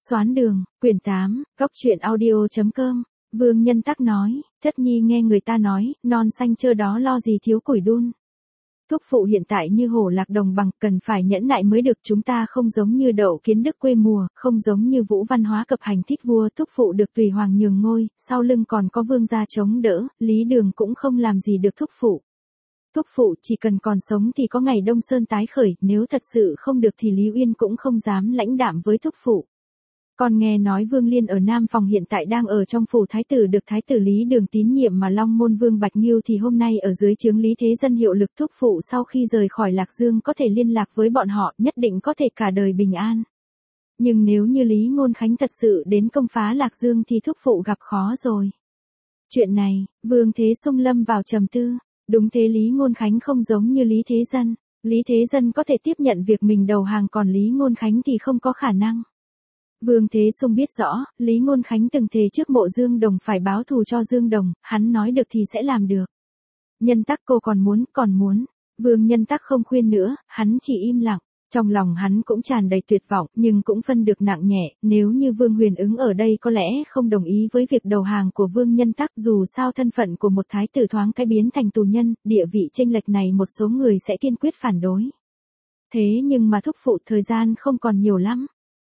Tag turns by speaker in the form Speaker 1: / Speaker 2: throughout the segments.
Speaker 1: Xoán đường, quyển 8, góc truyện audio.com, Vương Nhân Tắc nói, chất nhi nghe người ta nói, non xanh trơ đó lo gì thiếu củi đun. Thúc phụ hiện tại như hổ lạc đồng bằng, cần phải nhẫn nại mới được, chúng ta không giống như Đậu Kiến Đức quê mùa, không giống như Vũ Văn Hóa cập hành thích vua, thúc phụ được tùy hoàng nhường ngôi, sau lưng còn có vương gia chống đỡ, Lý Đường cũng không làm gì được thúc phụ. Thúc phụ chỉ cần còn sống thì có ngày Đông Sơn tái khởi, nếu thật sự không được thì Lý Uyên cũng không dám lãnh đạm với thúc phụ. Còn nghe nói Vương Liên ở Nam Phòng hiện tại đang ở trong phủ thái tử được thái tử Lý Đường tín nhiệm mà Long Môn Vương Bạch Nghiêu thì hôm nay ở dưới trướng Lý Thế Dân hiệu lực thúc phụ sau khi rời khỏi Lạc Dương có thể liên lạc với bọn họ, nhất định có thể cả đời bình an. Nhưng nếu như Lý Ngôn Khánh thật sự đến công phá Lạc Dương thì thúc phụ gặp khó rồi. Chuyện này, Vương Thế Sung lâm vào trầm tư. Đúng thế, Lý Ngôn Khánh không giống như Lý Thế Dân. Lý Thế Dân có thể tiếp nhận việc mình đầu hàng, còn Lý Ngôn Khánh thì không có khả năng. Vương Thế Sung biết rõ, Lý Ngôn Khánh từng thề trước mộ Dương Đồng phải báo thù cho Dương Đồng, hắn nói được thì sẽ làm được. Nhân Tắc cô còn muốn. Vương Nhân Tắc không khuyên nữa, hắn chỉ im lặng. Trong lòng hắn cũng tràn đầy tuyệt vọng, nhưng cũng phân được nặng nhẹ, nếu như Vương Huyền Ứng ở đây có lẽ không đồng ý với việc đầu hàng của Vương Nhân Tắc, dù sao thân phận của một thái tử thoáng cái biến thành tù nhân, địa vị chênh lệch này một số người sẽ kiên quyết phản đối. Thế nhưng mà thúc phụ, thời gian không còn nhiều lắm.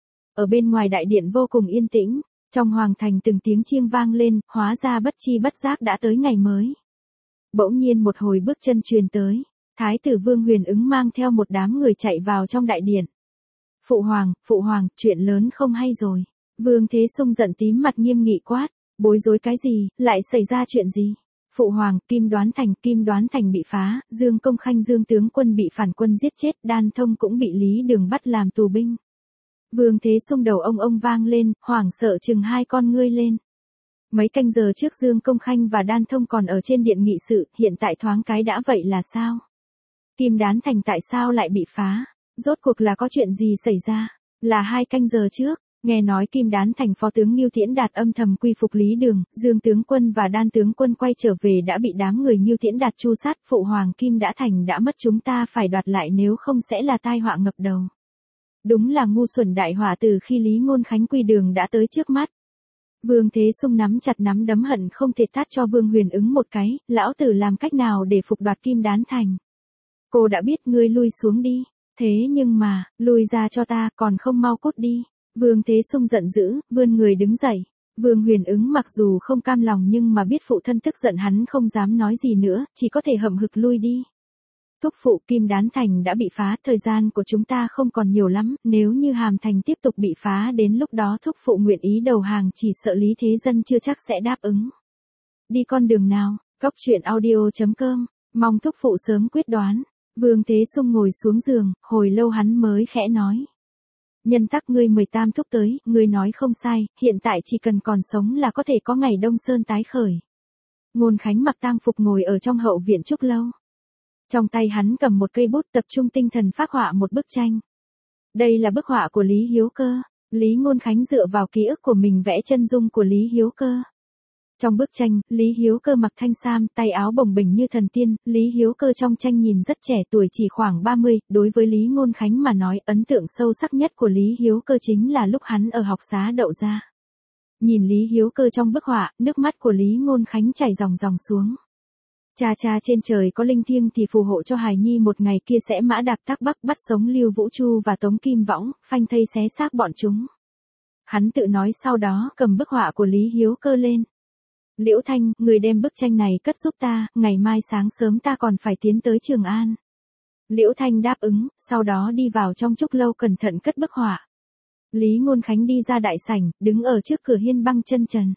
Speaker 1: Ở bên ngoài đại điện vô cùng yên tĩnh, trong hoàng thành từng tiếng chiêng vang lên, hóa ra bất chi bất giác đã tới ngày mới. Bỗng nhiên một hồi bước chân truyền tới. Thái tử Vương Huyền Ứng mang theo một đám người chạy vào trong đại điện. Phụ hoàng, chuyện lớn không hay rồi. Vương Thế Sung giận tím mặt nghiêm nghị quát, bối rối cái gì, lại xảy ra chuyện gì? Phụ hoàng, Kim Đoán Thành bị phá, Dương Công Khanh Dương tướng quân bị phản quân giết chết, Đan Thông cũng bị Lý Đường bắt làm tù binh. Vương Thế Sung đầu ông vang lên, hoảng sợ trừng hai con ngươi lên. Mấy canh giờ trước Dương Công Khanh và Đan Thông còn ở trên điện nghị sự, hiện tại thoáng cái đã vậy là sao? Kim Đán Thành tại sao lại bị phá? Rốt cuộc là có chuyện gì xảy ra? Là 2 canh giờ trước, nghe nói Kim Đán Thành phó tướng Ngưu Tiễn Đạt âm thầm quy phục Lý Đường, Dương tướng quân và Đan tướng quân quay trở về đã bị đám người Ngưu Tiễn Đạt tru sát, phụ hoàng Kim đã thành đã mất, chúng ta phải đoạt lại nếu không sẽ là tai họa ngập đầu. Đúng là ngu xuẩn đại họa từ khi Lý Ngôn Khánh quy đường đã tới trước mắt. Vương Thế Sung nắm chặt nắm đấm hận không thể tát cho Vương Huyền Ứng một cái, lão tử làm cách nào để phục đoạt Kim Đán Thành? Cô đã biết, ngươi lui xuống đi. Thế nhưng mà, lui ra cho ta, còn không mau cút đi. Vương Thế Sung giận dữ, vươn người đứng dậy. Vương Huyền Ứng mặc dù không cam lòng nhưng mà biết phụ thân tức giận hắn không dám nói gì nữa, chỉ có thể hậm hực lui đi. Thúc phụ, Kim Đán Thành đã bị phá, thời gian của chúng ta không còn nhiều lắm, nếu như Hàm Thành tiếp tục bị phá đến lúc đó thúc phụ nguyện ý đầu hàng chỉ sợ Lý Thế Dân chưa chắc sẽ đáp ứng. Đi con đường nào? Góc truyện audio.com, mong thúc phụ sớm quyết đoán. Vương Thế Sung ngồi xuống giường, hồi lâu hắn mới khẽ nói. Nhân Tắc, ngươi 18 thúc tới, ngươi nói không sai, hiện tại chỉ cần còn sống là có thể có ngày Đông Sơn tái khởi. Ngôn Khánh mặc tang phục ngồi ở trong hậu viện Trúc Lâu. Trong tay hắn cầm một cây bút tập trung tinh thần phác họa một bức tranh. Đây là bức họa của Lý Hiếu Cơ. Lý Ngôn Khánh dựa vào ký ức của mình vẽ chân dung của Lý Hiếu Cơ. Trong bức tranh, Lý Hiếu Cơ mặc thanh sam, tay áo bồng bềnh như thần tiên, Lý Hiếu Cơ trong tranh nhìn rất trẻ tuổi chỉ khoảng 30, đối với Lý Ngôn Khánh mà nói, ấn tượng sâu sắc nhất của Lý Hiếu Cơ chính là lúc hắn ở học xá Đậu Gia. Nhìn Lý Hiếu Cơ trong bức họa, nước mắt của Lý Ngôn Khánh chảy ròng xuống. Cha trên trời có linh thiêng thì phù hộ cho hài nhi một ngày kia sẽ mã đạp Thác Bắc bắt sống Lưu Vũ Chu và Tống Kim Võng, phanh thây xé xác bọn chúng. Hắn tự nói sau đó cầm bức họa của Lý Hiếu Cơ lên. Liễu Thanh, người đem bức tranh này cất giúp ta, ngày mai sáng sớm ta còn phải tiến tới Trường An. Liễu Thanh đáp ứng, sau đó đi vào trong Trúc Lâu cẩn thận cất bức họa. Lý Ngôn Khánh đi ra đại sảnh, đứng ở trước cửa hiên băng chân trần.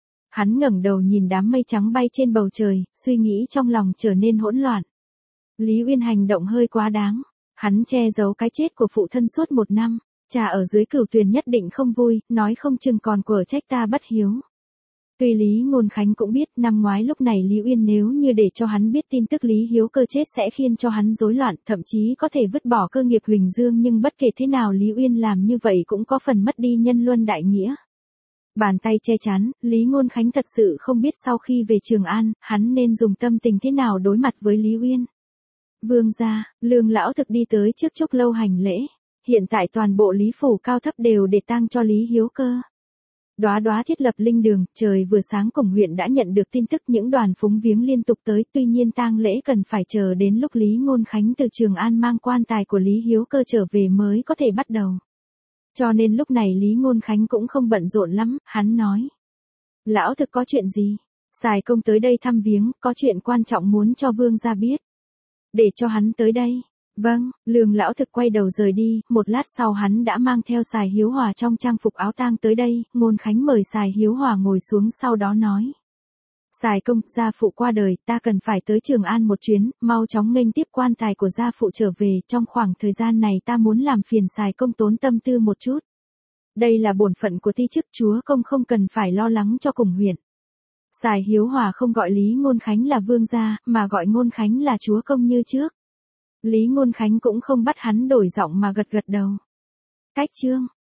Speaker 1: Hắn ngẩng đầu nhìn đám mây trắng bay trên bầu trời, suy nghĩ trong lòng trở nên hỗn loạn. Lý Uyên hành động hơi quá đáng. Hắn che giấu cái chết của phụ thân suốt 1 năm. Cha ở dưới Cửu Tuyền nhất định không vui, nói không chừng còn quở trách ta bất hiếu. Tuy Lý Ngôn Khánh cũng biết năm ngoái lúc này Lý Uyên nếu như để cho hắn biết tin tức Lý Hiếu Cơ chết sẽ khiến cho hắn rối loạn, thậm chí có thể vứt bỏ cơ nghiệp Huỳnh Dương, nhưng bất kể thế nào Lý Uyên làm như vậy cũng có phần mất đi nhân luân đại nghĩa. Bàn tay che chắn, Lý Ngôn Khánh thật sự không biết sau khi về Trường An, hắn nên dùng tâm tình thế nào đối mặt với Lý Uyên. Vương gia, Lương lão thực đi tới trước Trúc Lâu hành lễ. Hiện tại toàn bộ Lý phủ cao thấp đều để tang cho Lý Hiếu Cơ. Đóa Đóa thiết lập linh đường, trời vừa sáng cùng huyện đã nhận được tin tức những đoàn phúng viếng liên tục tới, tuy nhiên tang lễ cần phải chờ đến lúc Lý Ngôn Khánh từ Trường An mang quan tài của Lý Hiếu Cơ trở về mới có thể bắt đầu. Cho nên lúc này Lý Ngôn Khánh cũng không bận rộn lắm, hắn nói. Lão thực có chuyện gì? Sài công tới đây thăm viếng, có chuyện quan trọng muốn cho vương gia biết. Để cho hắn tới đây. Vâng, Lương lão thực quay đầu rời đi, một lát sau hắn đã mang theo Sài Hiếu Hòa trong trang phục áo tang tới đây, Ngôn Khánh mời Sài Hiếu Hòa ngồi xuống sau đó nói. Sài công, gia phụ qua đời, ta cần phải tới Trường An một chuyến, mau chóng nghênh tiếp quan tài của gia phụ trở về, trong khoảng thời gian này ta muốn làm phiền Sài công tốn tâm tư một chút. Đây là bổn phận của ti chức, chúa công không cần phải lo lắng cho cùng huyện. Sài Hiếu Hòa không gọi Lý Ngôn Khánh là vương gia, mà gọi Ngôn Khánh là chúa công như trước. Lý Ngôn Khánh cũng không bắt hắn đổi giọng mà gật gật đầu. Cách chương